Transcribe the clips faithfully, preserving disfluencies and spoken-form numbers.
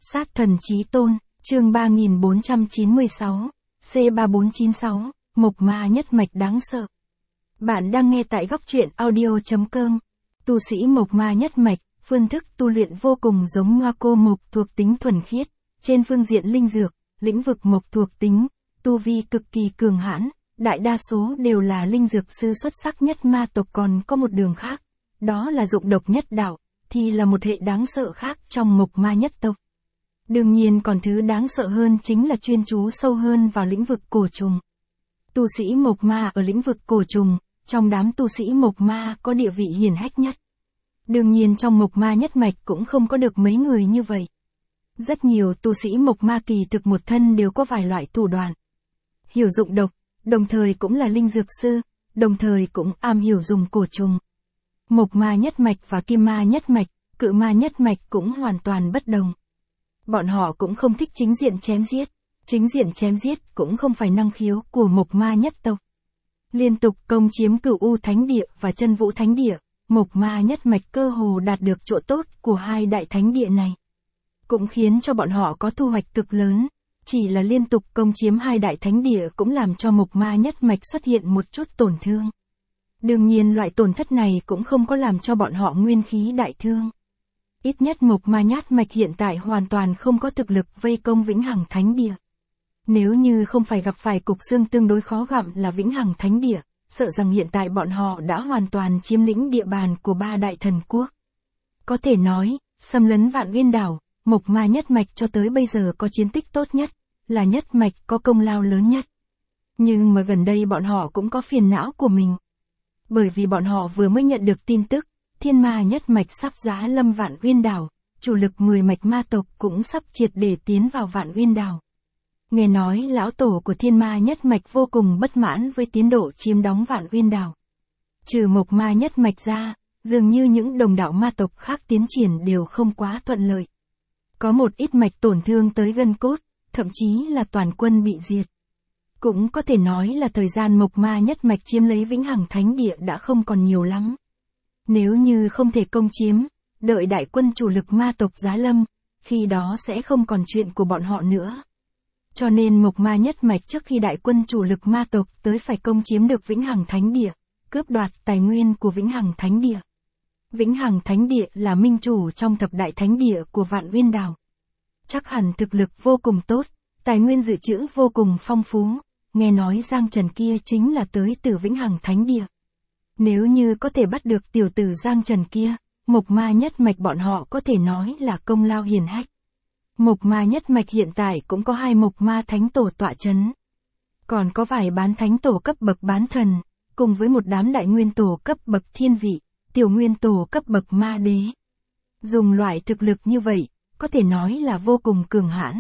Sát thần chí tôn, chương ba nghìn bốn trăm chín mươi sáu, C ba bốn chín sáu, Mộc Ma nhất mạch đáng sợ. Bạn đang nghe tại góc truyện audio.com. Tu sĩ Mộc Ma nhất mạch, phương thức tu luyện vô cùng giống Hoa Cô Mộc thuộc tính thuần khiết, trên phương diện linh dược, lĩnh vực mộc thuộc tính, tu vi cực kỳ cường hãn, đại đa số đều là linh dược sư xuất sắc nhất ma tộc, còn có một đường khác, đó là dụng độc nhất đạo, thì là một hệ đáng sợ khác trong Mộc Ma nhất tộc. Đương nhiên còn thứ đáng sợ hơn chính là chuyên chú sâu hơn vào lĩnh vực cổ trùng. Tu sĩ Mộc Ma ở lĩnh vực cổ trùng, trong đám tu sĩ Mộc Ma có địa vị hiển hách nhất. Đương nhiên trong Mộc Ma nhất mạch cũng không có được mấy người như vậy. Rất nhiều tu sĩ Mộc Ma kỳ thực một thân đều có vài loại thủ đoạn. Hiểu dụng độc, đồng thời cũng là linh dược sư, đồng thời cũng am hiểu dùng cổ trùng. Mộc Ma nhất mạch và Kim Ma nhất mạch, Cự Ma nhất mạch cũng hoàn toàn bất đồng. Bọn họ cũng không thích chính diện chém giết, chính diện chém giết cũng không phải năng khiếu của Mộc Ma nhất tộc. Liên tục công chiếm Cửu U Thánh Địa và Chân Vũ Thánh Địa, Mộc Ma nhất mạch cơ hồ đạt được chỗ tốt của hai đại thánh địa này. Cũng khiến cho bọn họ có thu hoạch cực lớn, chỉ là liên tục công chiếm hai đại thánh địa cũng làm cho Mộc Ma nhất mạch xuất hiện một chút tổn thương. Đương nhiên loại tổn thất này cũng không có làm cho bọn họ nguyên khí đại thương. Ít nhất Mộc Ma nhất mạch hiện tại hoàn toàn không có thực lực vây công Vĩnh Hằng Thánh Địa. Nếu như không phải gặp phải cục xương tương đối khó gặm là Vĩnh Hằng Thánh Địa, sợ rằng hiện tại bọn họ đã hoàn toàn chiếm lĩnh địa bàn của ba đại thần quốc. Có thể nói, xâm lấn Vạn Uyên Đảo, Mộc Ma nhất mạch cho tới bây giờ có chiến tích tốt nhất, là nhất mạch có công lao lớn nhất. Nhưng mà gần đây bọn họ cũng có phiền não của mình. Bởi vì bọn họ vừa mới nhận được tin tức, Thiên Ma nhất mạch sắp giá lâm Vạn Uyên Đảo, chủ lực mười mạch ma tộc cũng sắp triệt để tiến vào Vạn Uyên Đảo. Nghe nói lão tổ của Thiên Ma nhất mạch vô cùng bất mãn với tiến độ chiếm đóng Vạn Uyên Đảo. Trừ Mộc Ma nhất mạch ra, dường như những đồng đạo ma tộc khác tiến triển đều không quá thuận lợi. Có một ít mạch tổn thương tới gân cốt, thậm chí là toàn quân bị diệt. Cũng có thể nói là thời gian Mộc Ma nhất mạch chiếm lấy Vĩnh Hằng Thánh Địa đã không còn nhiều lắm. Nếu như không thể công chiếm, đợi đại quân chủ lực ma tộc giá lâm, khi đó sẽ không còn chuyện của bọn họ nữa. Cho nên Mộc Ma nhất mạch trước khi đại quân chủ lực ma tộc tới phải công chiếm được Vĩnh Hằng Thánh Địa, cướp đoạt tài nguyên của Vĩnh Hằng Thánh Địa. Vĩnh Hằng Thánh Địa là minh chủ trong thập đại thánh địa của Vạn Uyên Đảo. Chắc hẳn thực lực vô cùng tốt, tài nguyên dự trữ vô cùng phong phú, nghe nói Giang Trần kia chính là tới từ Vĩnh Hằng Thánh Địa. Nếu như có thể bắt được tiểu tử Giang Trần kia, Mộc Ma nhất mạch bọn họ có thể nói là công lao hiển hách. Mộc Ma nhất mạch hiện tại cũng có hai Mộc Ma thánh tổ tọa chấn. Còn có vài bán thánh tổ cấp bậc bán thần, cùng với một đám đại nguyên tổ cấp bậc thiên vị, tiểu nguyên tổ cấp bậc ma đế. Dùng loại thực lực như vậy, có thể nói là vô cùng cường hãn.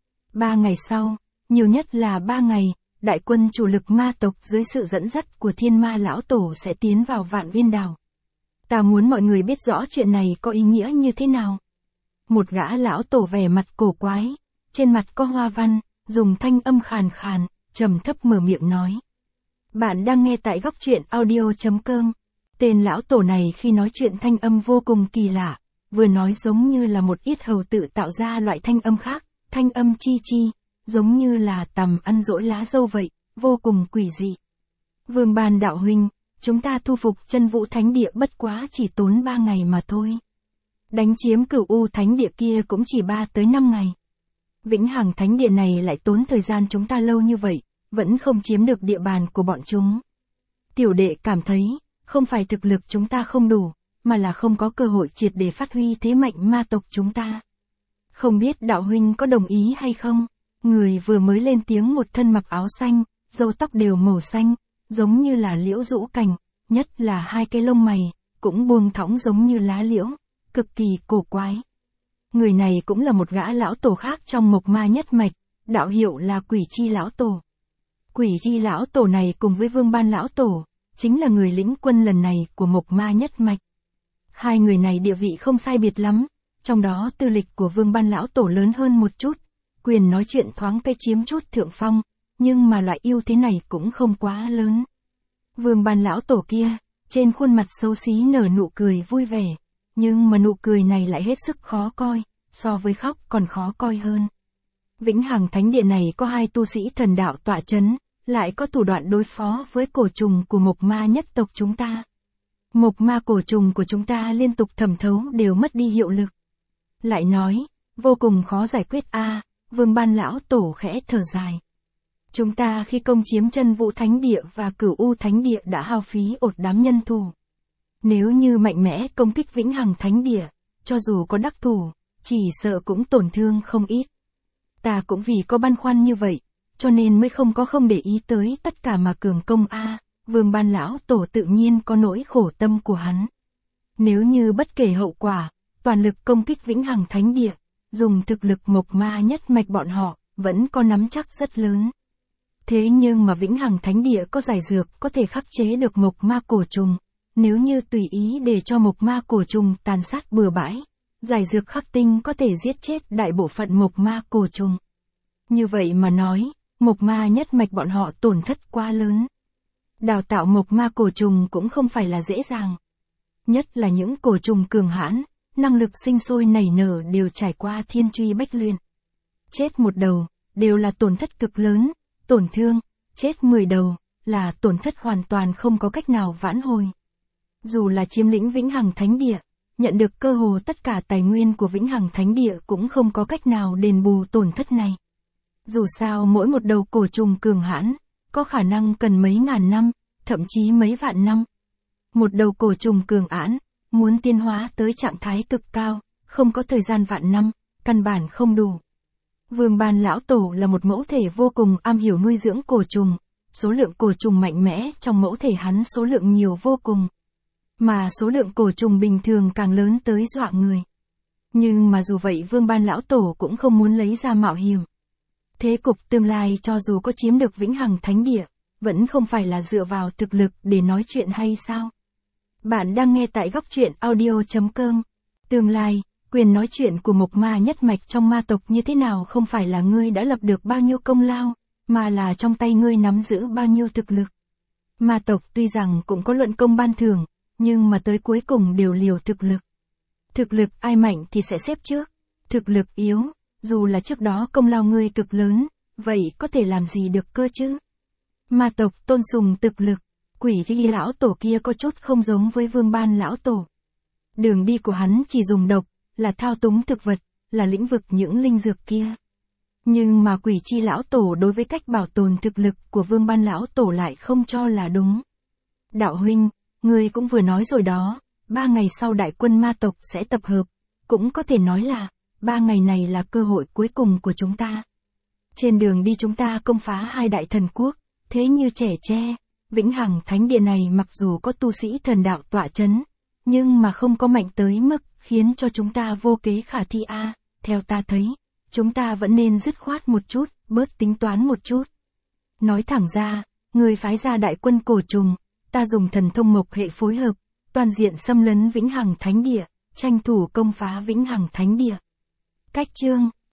Ba ngày sau, nhiều nhất là ba ngày, đại quân chủ lực ma tộc dưới sự dẫn dắt của Thiên Ma lão tổ sẽ tiến vào Vạn Uyên Đảo. Ta muốn mọi người biết rõ chuyện này có ý nghĩa như thế nào. Một gã lão tổ vẻ mặt cổ quái, trên mặt có hoa văn, dùng thanh âm khàn khàn, trầm thấp mở miệng nói. Bạn đang nghe tại góc truyện audio.com. Tên lão tổ này khi nói chuyện thanh âm vô cùng kỳ lạ, vừa nói giống như là một ít hầu tự tạo ra loại thanh âm khác, thanh âm chi chi, giống như là tằm ăn dỗi lá dâu vậy, vô cùng quỷ dị. Vương Ban đạo huynh, chúng ta thu phục Chân Vũ Thánh Địa bất quá chỉ tốn ba ngày mà thôi. Đánh chiếm Cửu U Thánh Địa kia cũng chỉ ba tới năm ngày. Vĩnh Hằng Thánh Địa này lại tốn thời gian chúng ta lâu như vậy, vẫn không chiếm được địa bàn của bọn chúng. Tiểu đệ cảm thấy, không phải thực lực chúng ta không đủ, mà là không có cơ hội triệt để phát huy thế mạnh ma tộc chúng ta. Không biết đạo huynh có đồng ý hay không? Người vừa mới lên tiếng một thân mặc áo xanh, râu tóc đều màu xanh, giống như là liễu rũ cành, nhất là hai cái lông mày, cũng buông thõng giống như lá liễu, cực kỳ cổ quái. Người này cũng là một gã lão tổ khác trong Mộc Ma nhất mạch, đạo hiệu là Quỷ Chi lão tổ. Quỷ Chi lão tổ này cùng với Vương Ban lão tổ, chính là người lĩnh quân lần này của Mộc Ma nhất mạch. Hai người này địa vị không sai biệt lắm, trong đó tư lịch của Vương Ban lão tổ lớn hơn một chút, quyền nói chuyện thoáng cây chiếm chút thượng phong, nhưng mà loại ưu thế này cũng không quá lớn. Vương Ban lão tổ kia, trên khuôn mặt xấu xí nở nụ cười vui vẻ, nhưng mà nụ cười này lại hết sức khó coi, so với khóc còn khó coi hơn. Vĩnh Hằng Thánh Địa này có hai tu sĩ thần đạo tọa chấn, lại có thủ đoạn đối phó với cổ trùng của Mộc Ma nhất tộc chúng ta. Mộc Ma cổ trùng của chúng ta liên tục thẩm thấu đều mất đi hiệu lực. Lại nói, vô cùng khó giải quyết a. À, Vương Ban lão tổ khẽ thở dài. Chúng ta khi công chiếm Chân Vũ Thánh Địa và Cửu U Thánh Địa đã hao phí ột đám nhân thủ. Nếu như mạnh mẽ công kích Vĩnh Hằng Thánh Địa, cho dù có đắc thủ, chỉ sợ cũng tổn thương không ít. Ta cũng vì có băn khoăn như vậy, cho nên mới không có không để ý tới tất cả mà cường công a. À, Vương Ban lão tổ tự nhiên có nỗi khổ tâm của hắn. Nếu như bất kể hậu quả, toàn lực công kích Vĩnh Hằng Thánh Địa, dùng thực lực Mộc Ma nhất mạch bọn họ, vẫn có nắm chắc rất lớn. Thế nhưng mà Vĩnh Hằng Thánh Địa có giải dược có thể khắc chế được Mộc Ma cổ trùng, nếu như tùy ý để cho Mộc Ma cổ trùng tàn sát bừa bãi, giải dược khắc tinh có thể giết chết đại bộ phận Mộc Ma cổ trùng. Như vậy mà nói, Mộc Ma nhất mạch bọn họ tổn thất quá lớn. Đào tạo Mộc Ma cổ trùng cũng không phải là dễ dàng. Nhất là những cổ trùng cường hãn, năng lực sinh sôi nảy nở đều trải qua thiên truy bách luyện. Chết một đầu, đều là tổn thất cực lớn, tổn thương, chết mười đầu, là tổn thất hoàn toàn không có cách nào vãn hồi. Dù là chiếm lĩnh Vĩnh Hằng Thánh Địa, nhận được cơ hồ tất cả tài nguyên của Vĩnh Hằng Thánh Địa cũng không có cách nào đền bù tổn thất này. Dù sao mỗi một đầu cổ trùng cường hãn, có khả năng cần mấy ngàn năm, thậm chí mấy vạn năm. Một đầu cổ trùng cường hãn, muốn tiến hóa tới trạng thái cực cao, không có thời gian vạn năm, căn bản không đủ. Vương Ban lão tổ là một mẫu thể vô cùng am hiểu nuôi dưỡng cổ trùng, số lượng cổ trùng mạnh mẽ trong mẫu thể hắn số lượng nhiều vô cùng. Mà số lượng cổ trùng bình thường càng lớn tới dọa người. Nhưng mà dù vậy Vương Ban lão tổ cũng không muốn lấy ra mạo hiểm. Thế cục tương lai cho dù có chiếm được Vĩnh Hằng Thánh Địa, vẫn không phải là dựa vào thực lực để nói chuyện hay sao? Bạn đang nghe tại góc truyện audio chấm com. Tương lai, quyền nói chuyện của Mộc Ma nhất mạch trong ma tộc như thế nào không phải là ngươi đã lập được bao nhiêu công lao, mà là trong tay ngươi nắm giữ bao nhiêu thực lực. Ma tộc tuy rằng cũng có luận công ban thưởng, nhưng mà tới cuối cùng đều liều thực lực. Thực lực ai mạnh thì sẽ xếp trước, thực lực yếu, dù là trước đó công lao ngươi cực lớn, vậy có thể làm gì được cơ chứ? Ma tộc tôn sùng thực lực, Quỷ Ghi lão tổ kia có chút không giống với Vương Ban lão tổ. Đường đi của hắn chỉ dùng độc, là thao túng thực vật, là lĩnh vực những linh dược kia. Nhưng mà Quỷ Chi lão tổ đối với cách bảo tồn thực lực của Vương Ban lão tổ lại không cho là đúng. Đạo huynh, ngươi cũng vừa nói rồi đó, ba ngày sau đại quân ma tộc sẽ tập hợp, cũng có thể nói là, ba ngày này là cơ hội cuối cùng của chúng ta. Trên đường đi chúng ta công phá hai đại thần quốc, thế như trẻ tre, Vĩnh Hằng Thánh Địa này mặc dù có tu sĩ thần đạo tọa chấn, nhưng mà không có mạnh tới mức khiến cho chúng ta vô kế khả thi a. À, theo ta thấy, chúng ta vẫn nên dứt khoát một chút, bớt tính toán một chút. Nói thẳng ra, người phái ra đại quân cổ trùng, ta dùng thần thông mộc hệ phối hợp, toàn diện xâm lấn Vĩnh Hằng Thánh Địa, tranh thủ công phá Vĩnh Hằng Thánh Địa. Cách chương